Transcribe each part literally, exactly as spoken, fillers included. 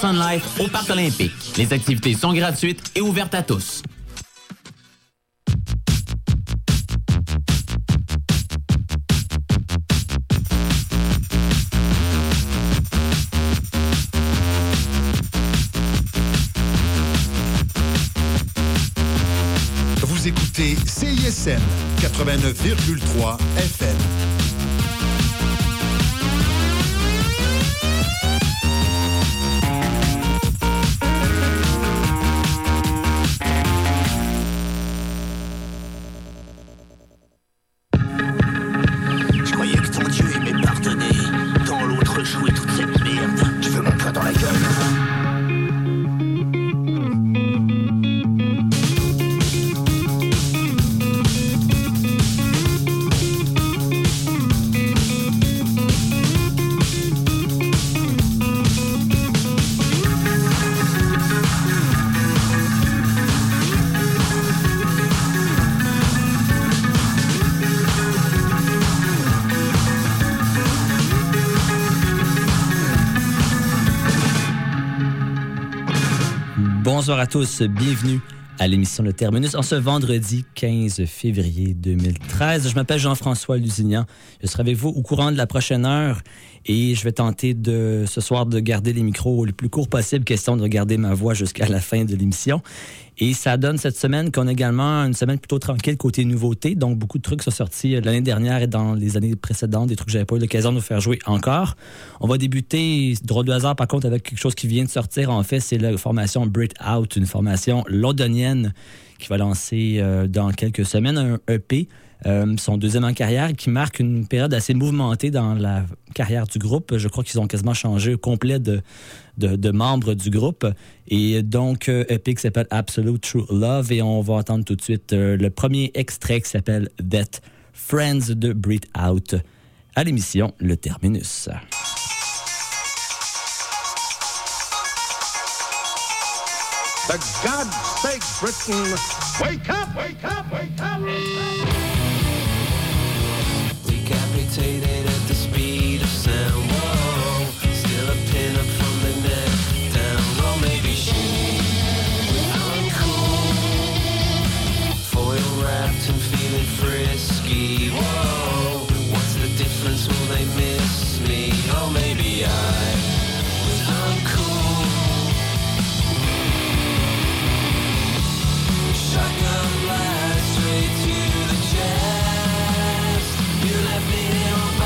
Sun Life au Parc olympique. Les activités sont gratuites et ouvertes à tous. Vous écoutez C I S M quatre-vingt-neuf virgule trois F M. Je croyais que ton Dieu aimait pardonner. Dans l'autre jouer toute cette merde. Tu veux mon poing dans la gueule? Bonsoir à tous, bienvenue à l'émission Le Terminus en ce vendredi quinze février deux mille treize. Je m'appelle Jean-François Lusignan. Je serai avec vous au courant de la prochaine heure et je vais tenter de ce soir de garder les micros le plus court possible, question de regarder ma voix jusqu'à la fin de l'émission. Et ça donne cette semaine qu'on a également une semaine plutôt tranquille côté nouveautés. Donc, beaucoup de trucs sont sortis l'année dernière et dans les années précédentes, des trucs que j'avais pas eu l'occasion de vous faire jouer encore. On va débuter, drôle de hasard par contre, avec quelque chose qui vient de sortir. En fait, c'est la formation Brit Out, une formation londonienne qui va lancer euh, dans quelques semaines un E P. Euh, son deuxième en carrière, qui marque une période assez mouvementée dans la carrière du groupe. Je crois qu'ils ont quasiment changé au complet de, de, de membres du groupe. Et donc, euh, E P qui s'appelle Absolute True Love. Et on va entendre tout de suite euh, le premier extrait qui s'appelle That Friends de Brit Out à l'émission Le Terminus. For God's sake, Britain, wake up, wake up, wake up! Decapitated at the speed of sound. Whoa, still a pin up from the neck down. Or maybe she was uncool, foil wrapped and feeling frisky. Whoa, what's the difference? Will they miss me? Or maybe I was uncool. Shotgun blast straight to the chest. You left me here on my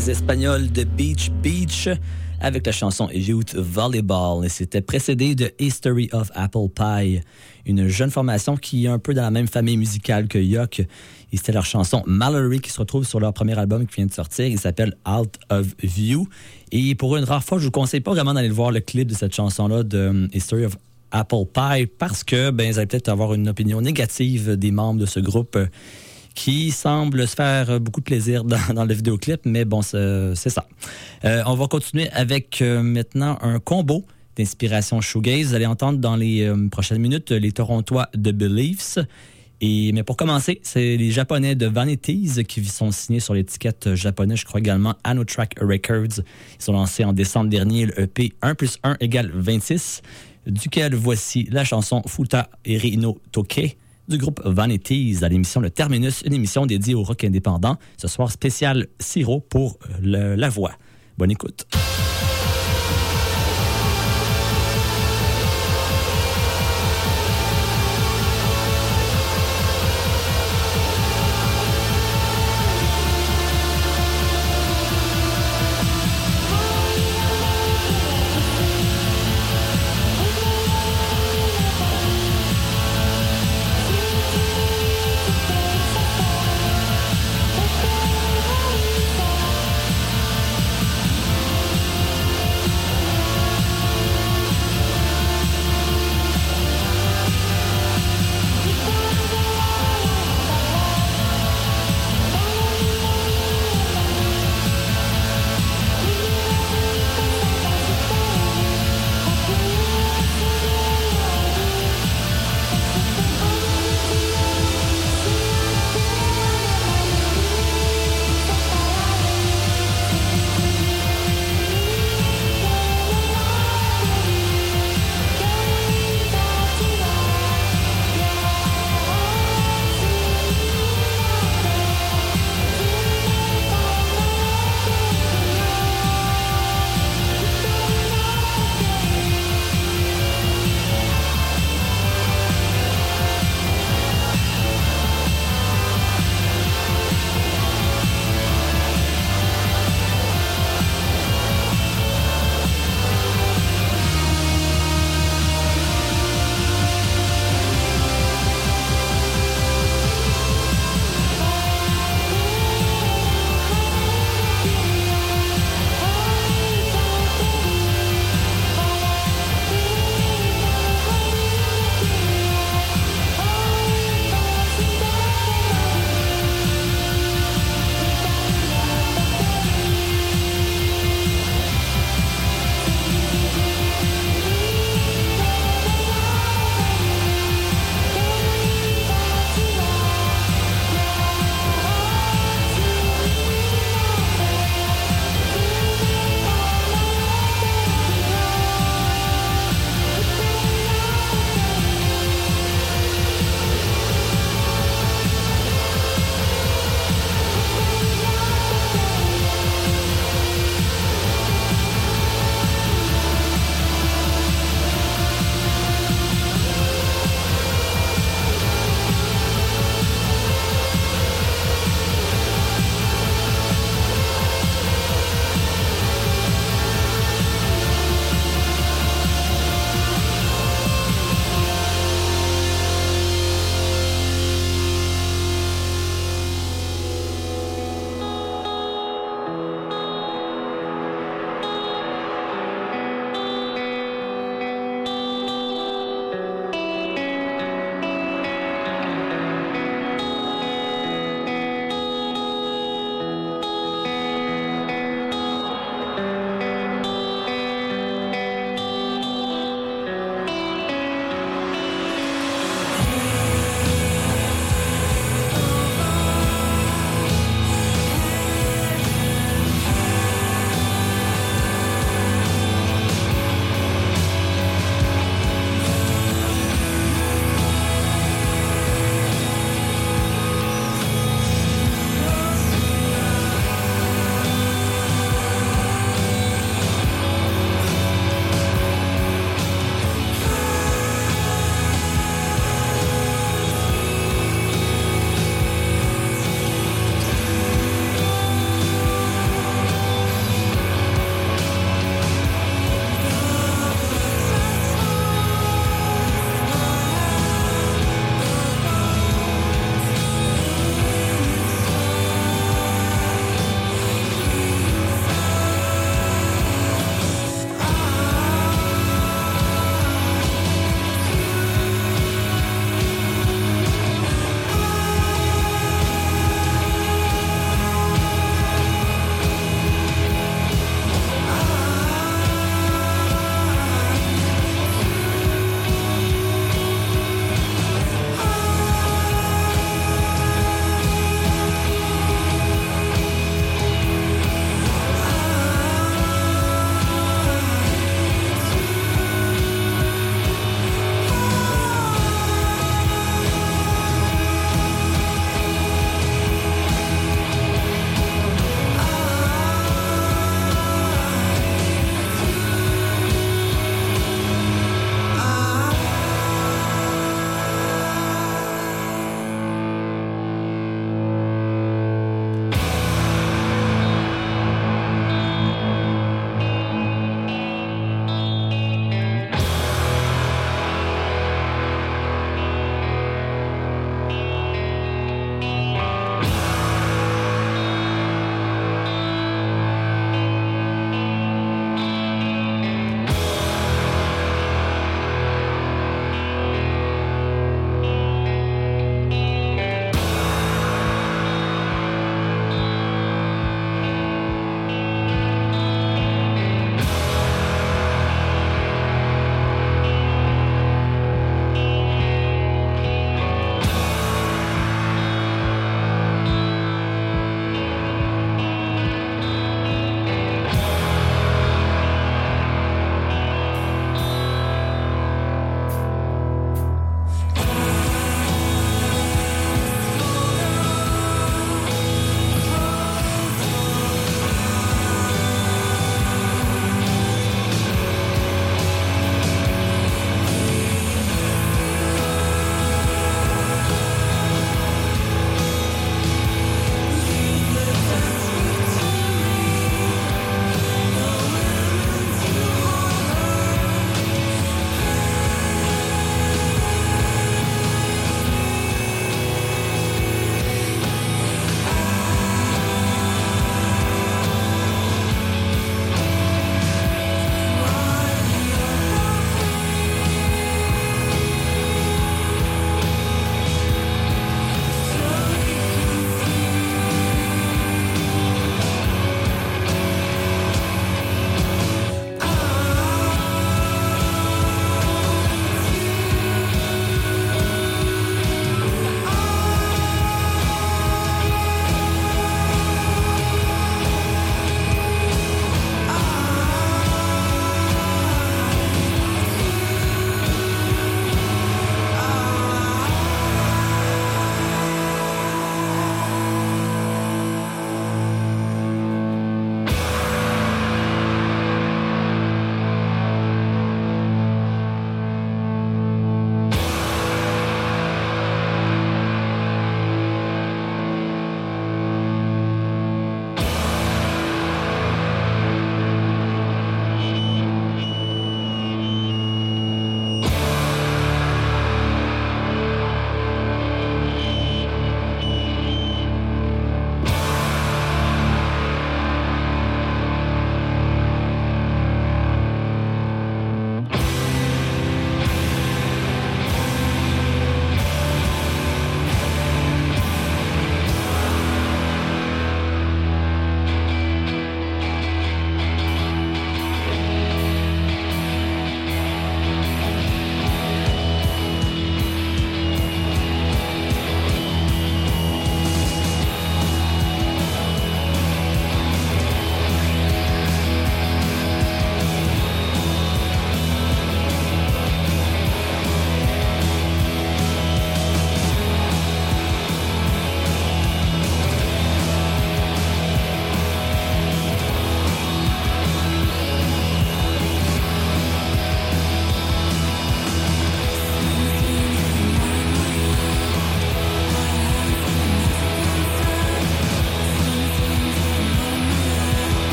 les Espagnols de Beach Beach avec la chanson Youth Volleyball. Et c'était précédé de History of Apple Pie, une jeune formation qui est un peu dans la même famille musicale que Yuck. Et c'était leur chanson Mallory qui se retrouve sur leur premier album qui vient de sortir. Il s'appelle Out of View. Et pour une rare fois, je vous conseille pas vraiment d'aller voir le clip de cette chanson-là de History of Apple Pie parce que ben, vous allez peut-être avoir une opinion négative des membres de ce groupe qui semble se faire beaucoup de plaisir dans, dans le vidéoclip, mais bon, c'est, c'est ça. Euh, on va continuer avec euh, maintenant un combo d'inspiration shoegaze. Vous allez entendre dans les euh, prochaines minutes les Torontois de Beliefs. Et, mais pour commencer, c'est les Japonais de Vanities qui sont signés sur l'étiquette japonaise, je crois également Anotrack Records. Ils sont lancés en décembre dernier le E P un plus un égale vingt-six, duquel voici la chanson Futa Eri no Toke du groupe Vanities à l'émission Le Terminus, une émission dédiée au rock indépendant. Ce soir, spécial sirop pour le, la voix. Bonne écoute.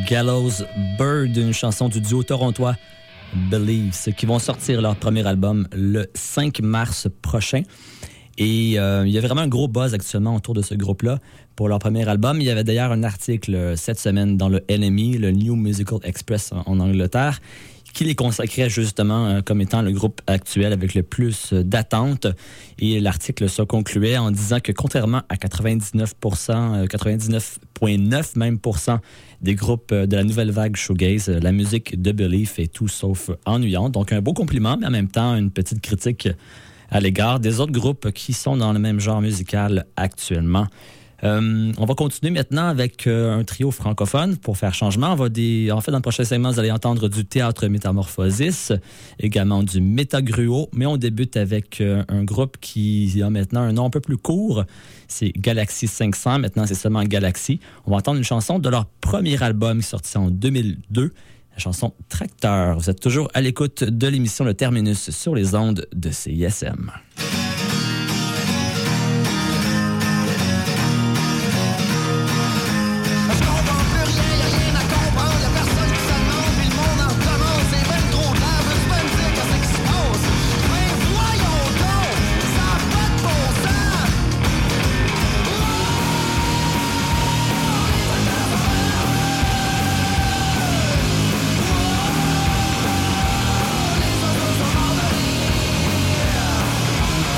Gallows Bird, une chanson du duo torontois Believes, qui vont sortir leur premier album le cinq mars prochain. Et euh, il y a vraiment un gros buzz actuellement autour de ce groupe-là pour leur premier album. Il y avait d'ailleurs un article cette semaine dans le N M E, le New Musical Express en, en Angleterre, qui les consacrait justement euh, comme étant le groupe actuel avec le plus euh, d'attentes. Et l'article se concluait en disant que contrairement à quatre-vingt-dix-neuf pour cent, euh, quatre-vingt-dix-neuf virgule neuf même pour cent des groupes euh, de la nouvelle vague shoegaze, euh, la musique de Belief est tout sauf ennuyante. Donc un beau compliment, mais en même temps une petite critique à l'égard des autres groupes qui sont dans le même genre musical actuellement. Euh, on va continuer maintenant avec euh, un trio francophone pour faire changement. On va des... En fait, dans le prochain segment, vous allez entendre du Théâtre Métamorphosis, également du Métagruo, mais on débute avec euh, un groupe qui a maintenant un nom un peu plus court. C'est Galaxy cinq cents, maintenant c'est seulement Galaxy. On va entendre une chanson de leur premier album sorti en deux mille deux, la chanson Tracteur. Vous êtes toujours à l'écoute de l'émission Le Terminus sur les ondes de C I S M. Yeah.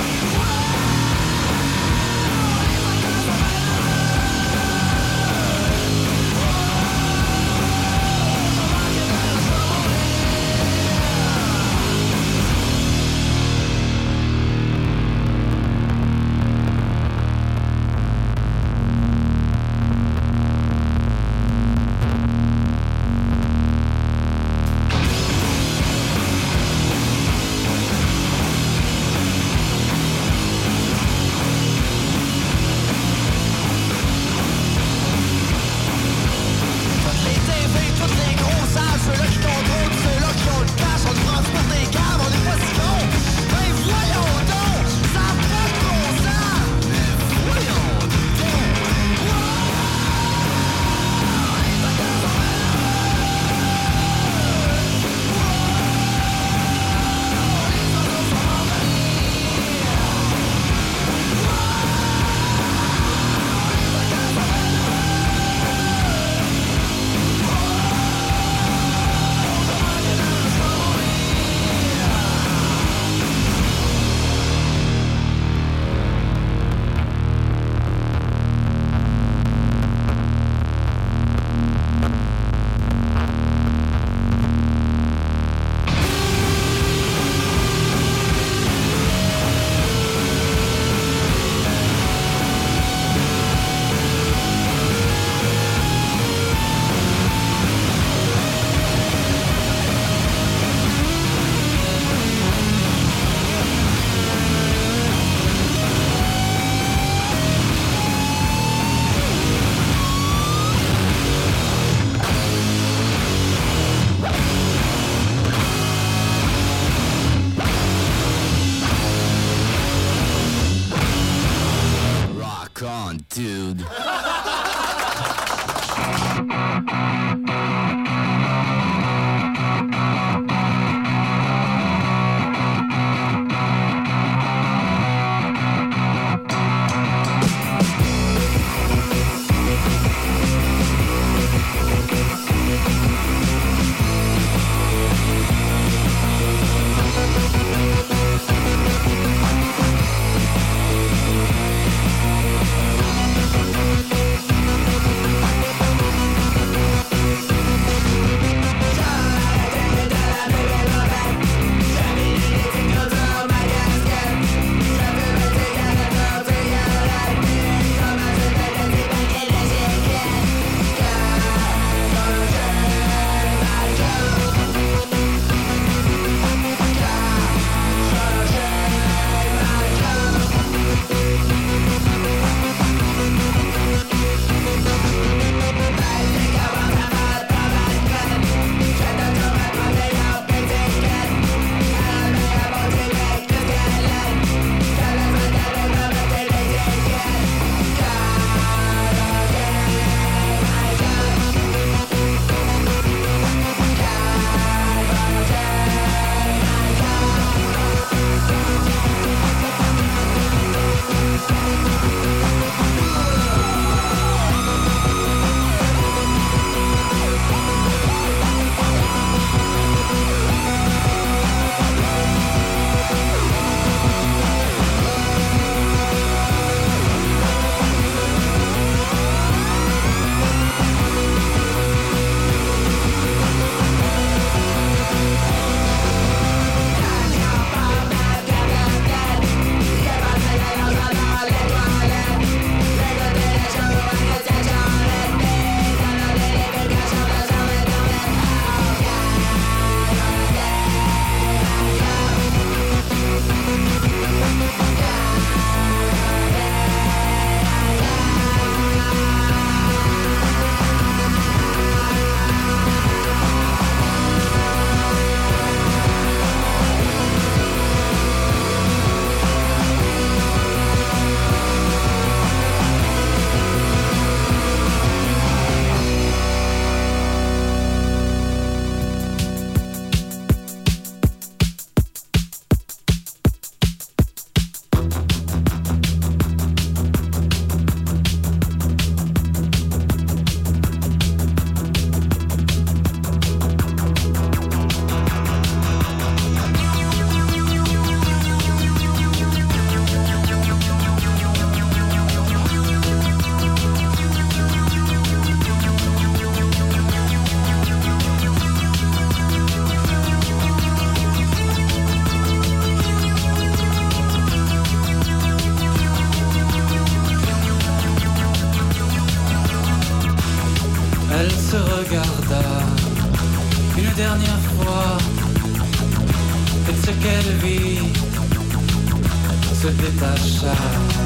dernière fois et de ce qu'elle vit se détacha.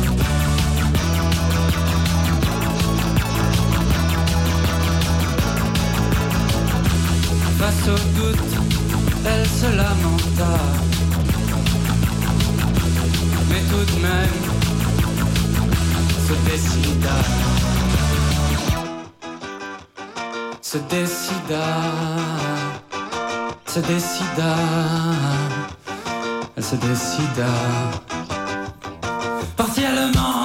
Face au doute, elle se lamenta, mais tout de même se décida, se décida, se décida, elle se décida, partiellement.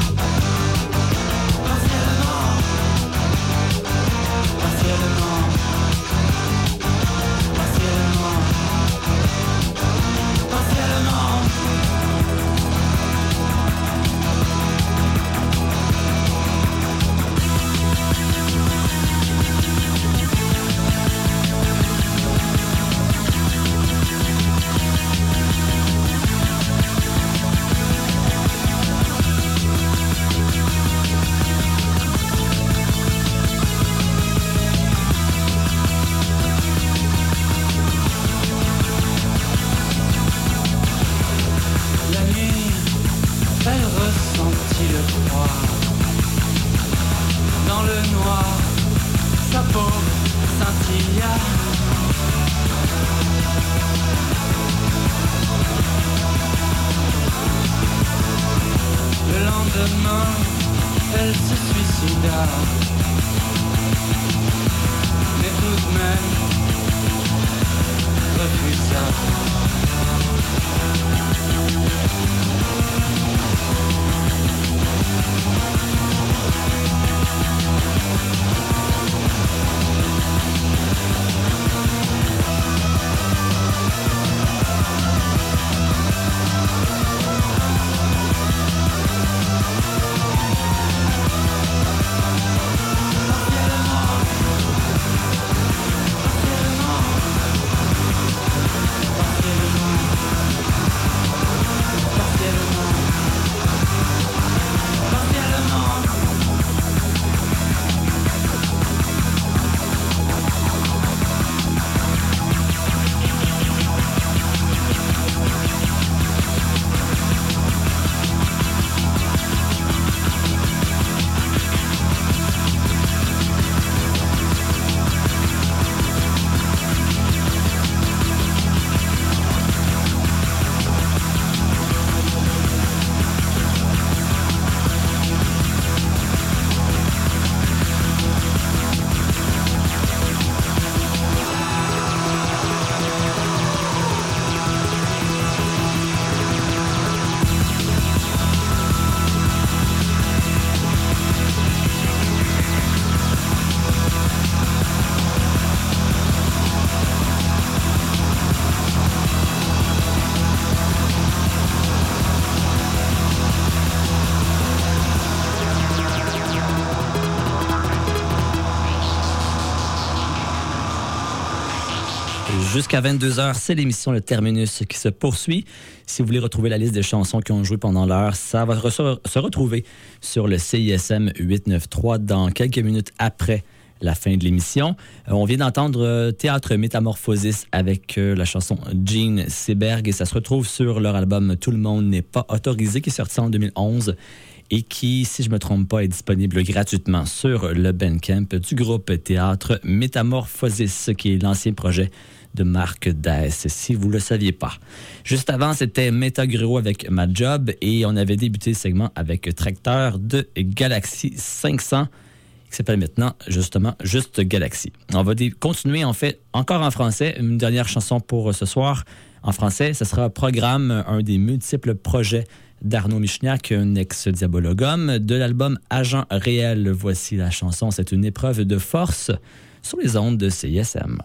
Jusqu'à vingt-deux heures, c'est l'émission Le Terminus qui se poursuit. Si vous voulez retrouver la liste des chansons qui ont joué pendant l'heure, ça va re- se retrouver sur le C I S M huit cent quatre-vingt-treize dans quelques minutes après la fin de l'émission. Euh, on vient d'entendre euh, Théâtre Métamorphosis avec euh, la chanson Jean Seberg et ça se retrouve sur leur album Tout le monde n'est pas autorisé qui est sorti en deux mille onze et qui, si je ne me trompe pas, est disponible gratuitement sur le Bandcamp du groupe Théâtre Métamorphosis, qui est l'ancien projet de Marc Dess, si vous ne le saviez pas. Juste avant, c'était Metagréo avec Ma Job et on avait débuté le segment avec Tracteur de Galaxy cinq cents qui s'appelle maintenant justement juste Galaxy. On va dé- continuer en fait encore en français. Une dernière chanson pour ce soir en français, ce sera Programme, un des multiples projets d'Arnaud Michniak, un ex-diabologum, de l'album Agent réel. Voici la chanson, c'est une épreuve de force sur les ondes de C I S M.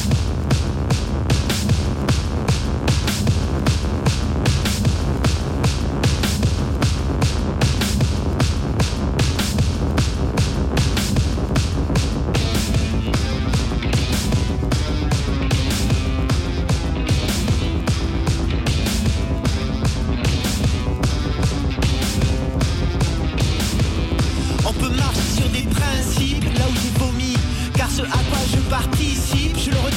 On peut marcher sur des principes là où j'ai vomi, car ce à quoi je participe, je le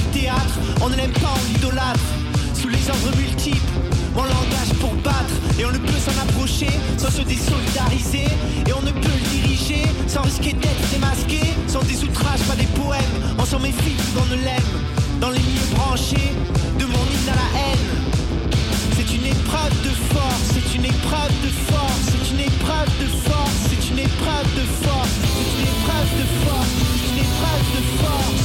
du théâtre, on ne l'aime pas, on l'idolâtre. Sous les ordres multiples, on l'engage pour battre. Et on ne peut s'en approcher sans se désolidariser. Et on ne peut le diriger sans risquer d'être démasqué. Sans des outrages, pas des poèmes, on s'en méfie plus qu'on ne l'aime. Dans les milieux branchés, de mon hymne à la haine. C'est une épreuve de force, c'est une épreuve de force, c'est une épreuve de force, c'est une épreuve de force, c'est une épreuve de force, c'est une épreuve de force.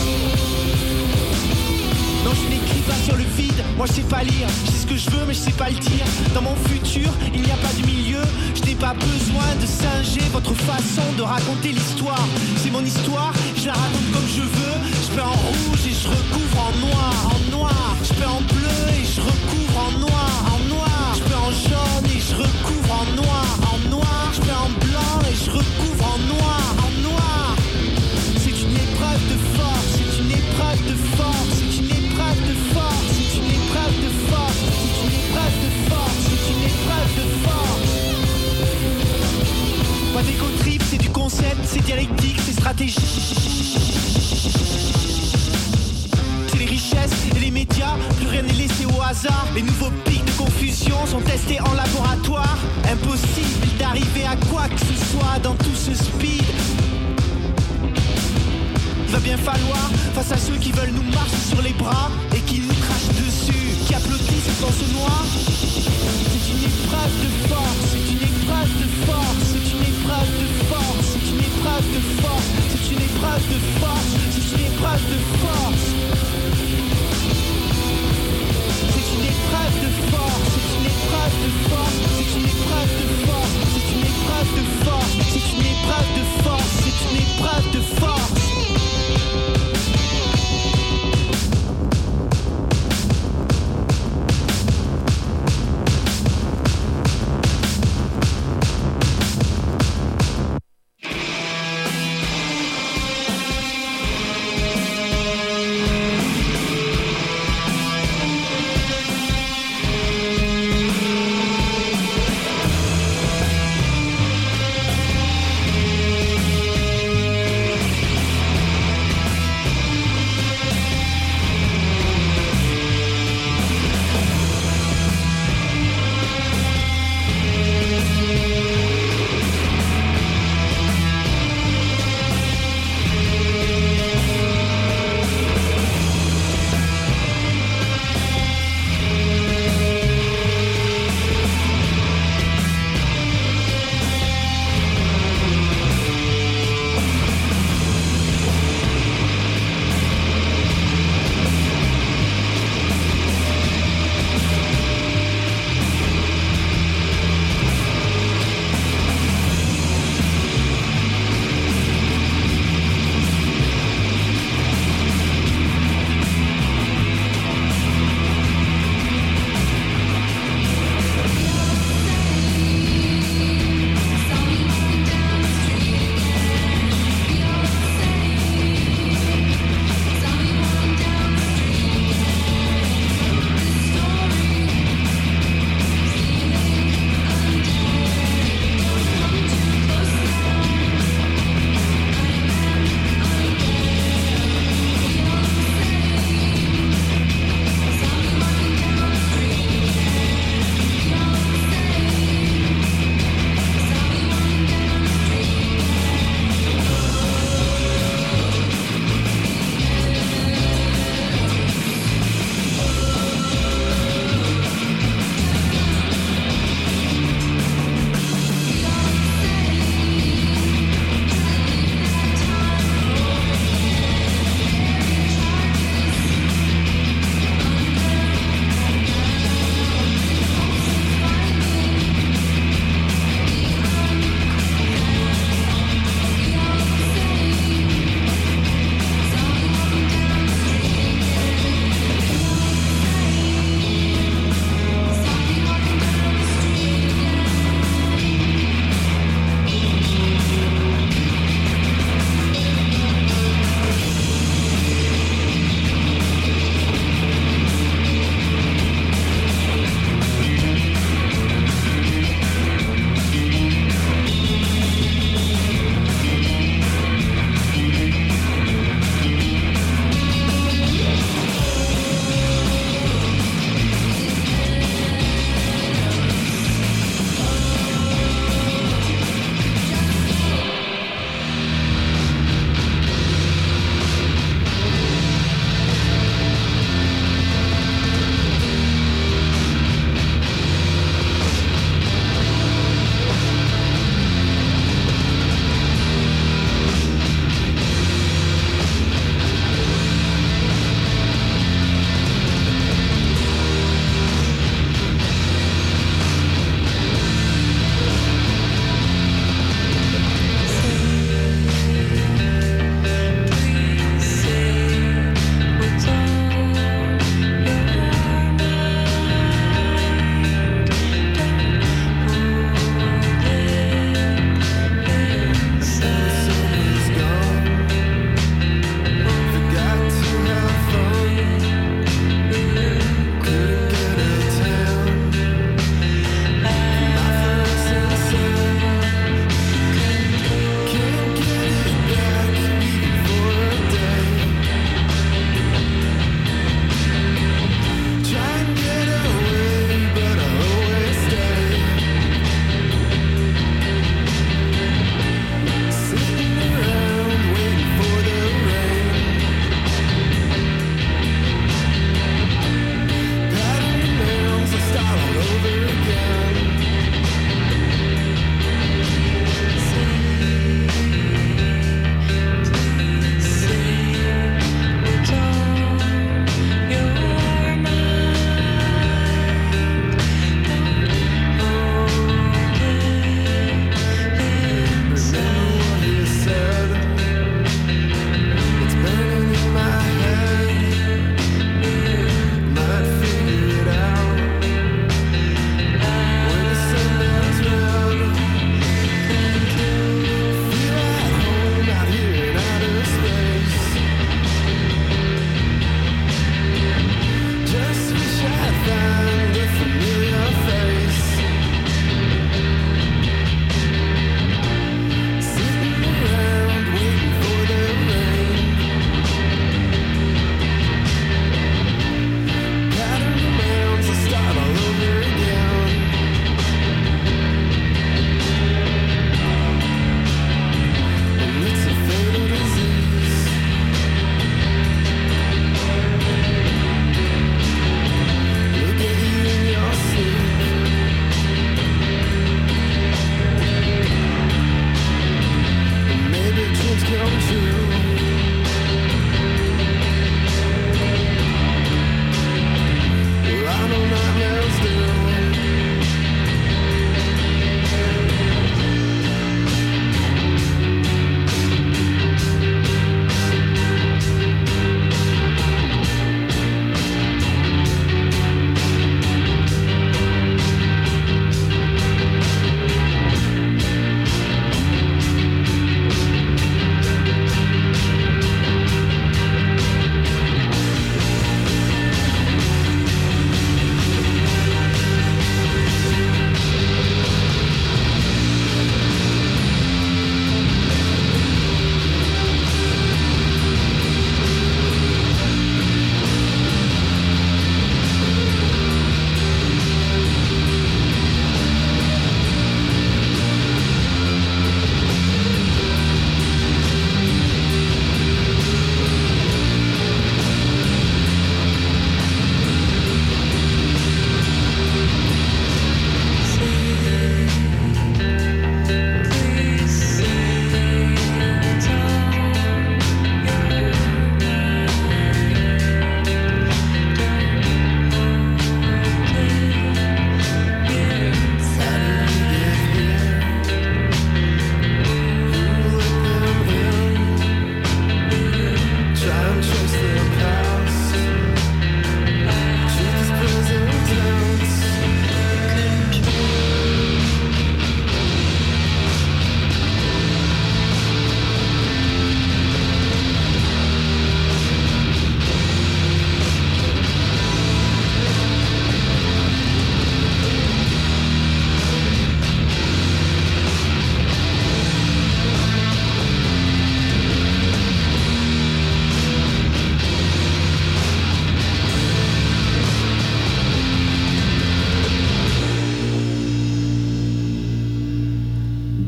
Non, je n'écris pas sur le vide, moi je sais pas lire, je sais ce que je veux mais je sais pas le dire. Dans mon futur, il n'y a pas du milieu, je n'ai pas besoin de singer votre façon de raconter l'histoire. C'est mon histoire, je la raconte comme je veux, je peux en rouge et je recouvre en noir, en noir, je peux en bleu et je recouvre en noir, en noir, je peux en jaune et je recouvre en noir, en noir, je peux en blanc et je recouvre en noir, en noir. C'est une épreuve de force, c'est une épreuve de force, c'est une épreuve de force, c'est une épreuve de force, c'est une épreuve de force, c'est une épreuve de force. Pas d'égo trip, c'est du concept, c'est dialectique, c'est stratégie. C'est les richesses et les médias, plus rien n'est laissé au hasard. Les nouveaux pics de confusion sont testés en laboratoire. Impossible d'arriver à quoi que ce soit dans tout ce speed. Il va bien falloir, face à ceux qui veulent nous marcher sur les bras et qui nous crachent dessus, qui applaudissent dans ce noir. C'est une épreuve de force, c'est une épreuve de force, c'est une épreuve de force, c'est une épreuve de force, c'est une épreuve de force, c'est une épreuve de force. C'est une épreuve de force, c'est une épreuve de force, c'est une épreuve de force, c'est une épreuve de force, c'est une épreuve de force, c'est une épreuve de force.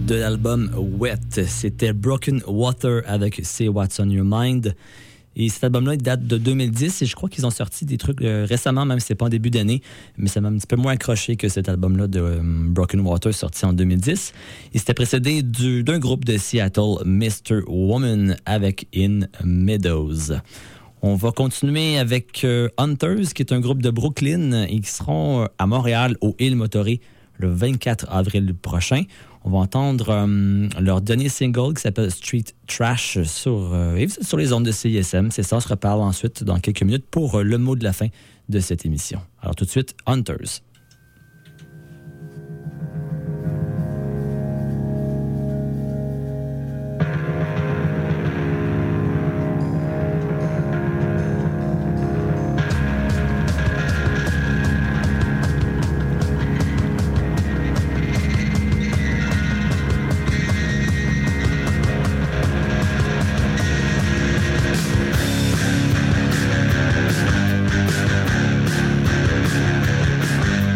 de l'album Wet. C'était Broken Water avec Say What's on Your Mind. Et cet album-là, il date de deux mille dix et je crois qu'ils ont sorti des trucs euh, récemment, même si c'est pas en début d'année, mais ça m'a un petit peu moins accroché que cet album-là de euh, Broken Water sorti en deux mille dix. Et c'était précédé du, d'un groupe de Seattle, mister Woman, avec In Meadows. On va continuer avec euh, Hunters, qui est un groupe de Brooklyn et qui seront euh, à Montréal, au Île Motoré, le vingt-quatre avril prochain. On va entendre euh, leur dernier single qui s'appelle Street Trash sur, euh, sur les ondes de C I S M. C'est ça, on se reparle ensuite dans quelques minutes pour euh, le mot de la fin de cette émission. Alors tout de suite, Hunters. Thank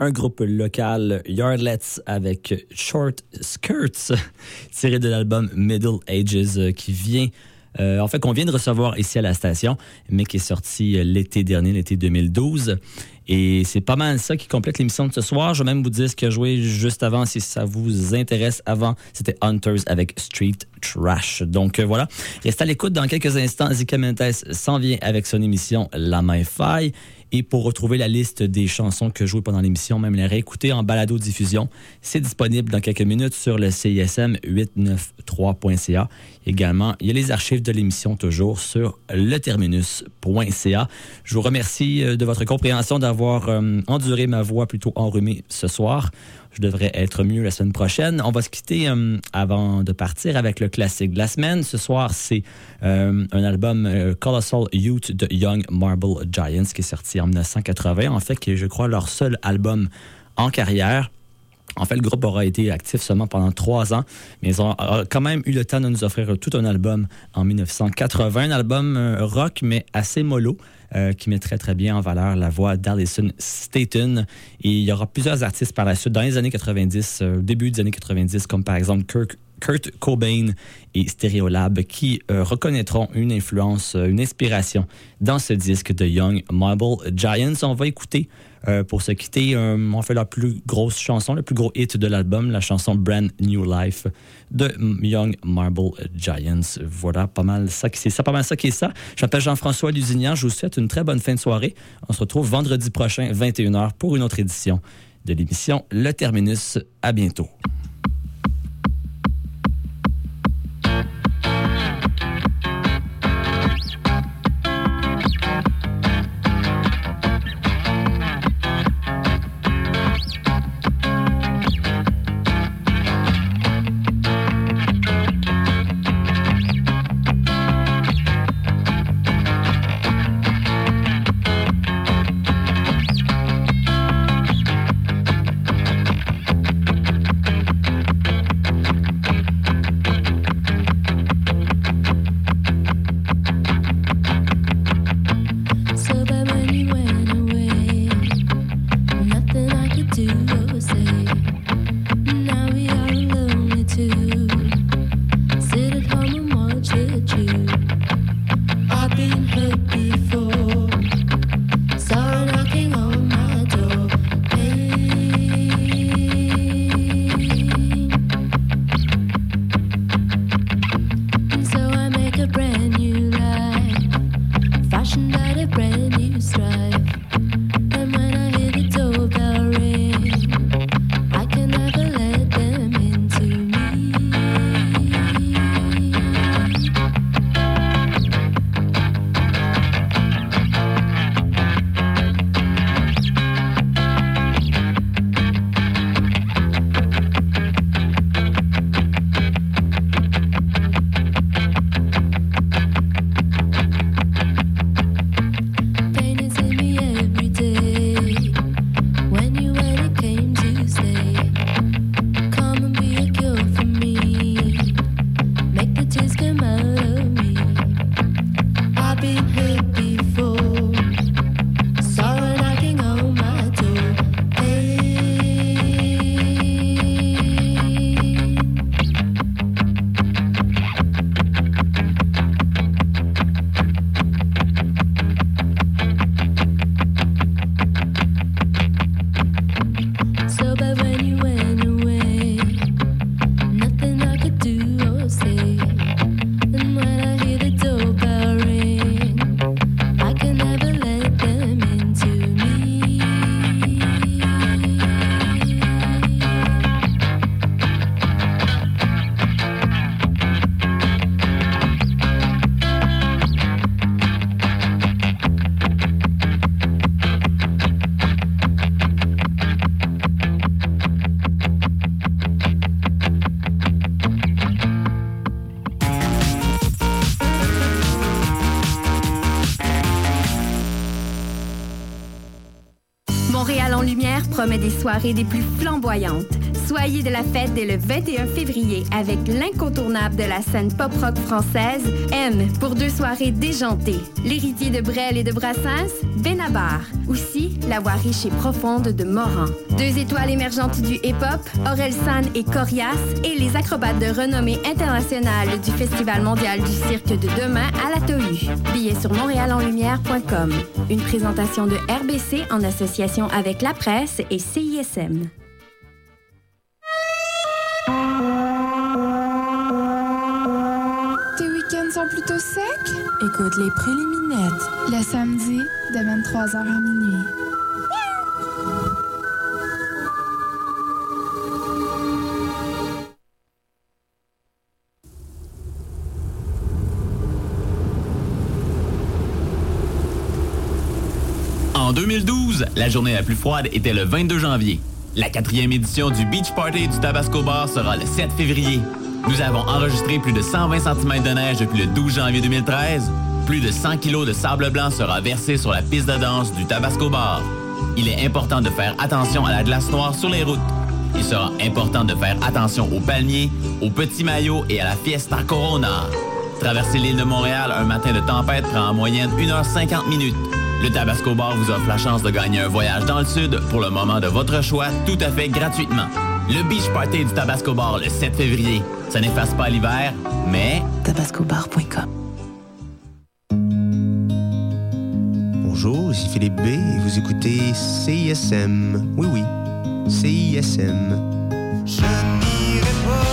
un groupe local, Yardlets, avec Short Skirts, tiré de l'album Middle Ages, euh, qui vient, euh, en fait, qu'on vient de recevoir ici à la station, mais qui est sorti euh, l'été dernier, l'été deux mille douze. Et c'est pas mal ça qui complète l'émission de ce soir. Je vais même vous dire ce que j'ai joué juste avant, si ça vous intéresse. Avant, c'était Hunters avec Street Trash. Donc euh, voilà, restez à l'écoute. Dans quelques instants, Zika Mendes s'en vient avec son émission La Main-Faille. Et pour retrouver la liste des chansons que je jouais pendant l'émission, même les réécouter en balado-diffusion, c'est disponible dans quelques minutes sur le C I S M huit cent quatre-vingt-treize point C A. Également, il y a les archives de l'émission toujours sur le terminus point C A. Je vous remercie de votre compréhension d'avoir euh, enduré ma voix plutôt enrhumée ce soir. Je devrais être mieux la semaine prochaine. On va se quitter euh, avant de partir avec le classique de la semaine. Ce soir, c'est euh, un album euh, Colossal Youth de Young Marble Giants qui est sorti en dix-neuf cent quatre-vingts. En fait, qui est, je crois, leur seul album en carrière. En fait, le groupe aura été actif seulement pendant trois ans, mais ils ont quand même eu le temps de nous offrir tout un album en dix-neuf cent quatre-vingts. Un album euh, rock, mais assez mollo. Euh, qui met très, très bien en valeur la voix d'Allison Staton. Et il y aura plusieurs artistes par la suite, dans les années quatre-vingt-dix, euh, début des années quatre-vingt-dix, comme par exemple Kirk, Kurt Cobain et Stereolab, qui euh, reconnaîtront une influence, euh, une inspiration dans ce disque de Young Marble Giants. On va écouter, euh, pour se quitter, euh, on fait la plus grosse chanson, le plus gros hit de l'album, la chanson Brand New Life de Young Marble Giants. Voilà, pas mal ça qui c'est ça, pas mal ça qui est ça. Je m'appelle Jean-François Lusignan, je vous souhaite une très bonne fin de soirée. On se retrouve vendredi prochain, vingt et une heures, pour une autre édition de l'émission Le Terminus. À bientôt. Montréal en lumière promet des soirées des plus flamboyantes. Soyez de la fête dès le vingt et un février avec l'incontournable de la scène pop-rock française, M, pour deux soirées déjantées. L'héritier de Brel et de Brassens, Benabar. Aussi, la voix riche et profonde de Morand. Deux étoiles émergentes du hip-hop, Orelsan et Corias, et les acrobates de renommée internationale du Festival mondial du cirque de demain à la Tohu. Billets sur montréal en lumière point com. Une présentation de R B C en association avec La Presse et C I S M. Tes week-ends sont plutôt secs? Écoute les préliminaires. Le samedi, de vingt-trois heures à minuit. En deux mille douze, la journée la plus froide était le vingt-deux janvier. La quatrième édition du Beach Party du Tabasco Bar sera le sept février. Nous avons enregistré plus de cent vingt centimètres de neige depuis le douze janvier deux mille treize. Plus de cent kilos de sable blanc sera versé sur la piste de danse du Tabasco Bar. Il est important de faire attention à la glace noire sur les routes. Il sera important de faire attention aux palmiers, aux petits maillots et à la Fiesta Corona. Traverser l'île de Montréal un matin de tempête prend en moyenne une heure cinquante minutes. Le Tabasco Bar vous offre la chance de gagner un voyage dans le sud pour le moment de votre choix, tout à fait gratuitement. Le Beach Party du Tabasco Bar le sept février. Ça n'efface pas l'hiver, mais... tabasco bar point com. Bonjour, ici Philippe B. et vous écoutez C I S M. Oui, oui, C I S M. Je n'irai pas.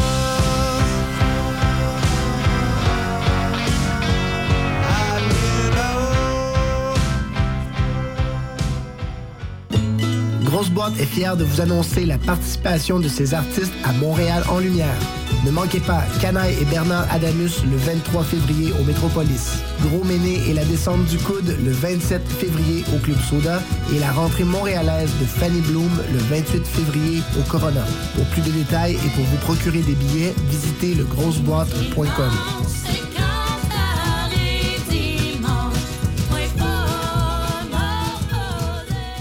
Grosse Boîte est fière de vous annoncer la participation de ses artistes à Montréal en Lumière. Ne manquez pas Canaille et Bernard Adamus le vingt-trois février au Métropolis, Gros Méné et la descente du coude le vingt-sept février au Club Soda et la rentrée montréalaise de Fanny Bloom le vingt-huit février au Corona. Pour plus de détails et pour vous procurer des billets, visitez le grosse boîte point com.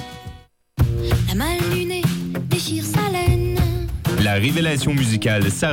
La révélation musicale Sarah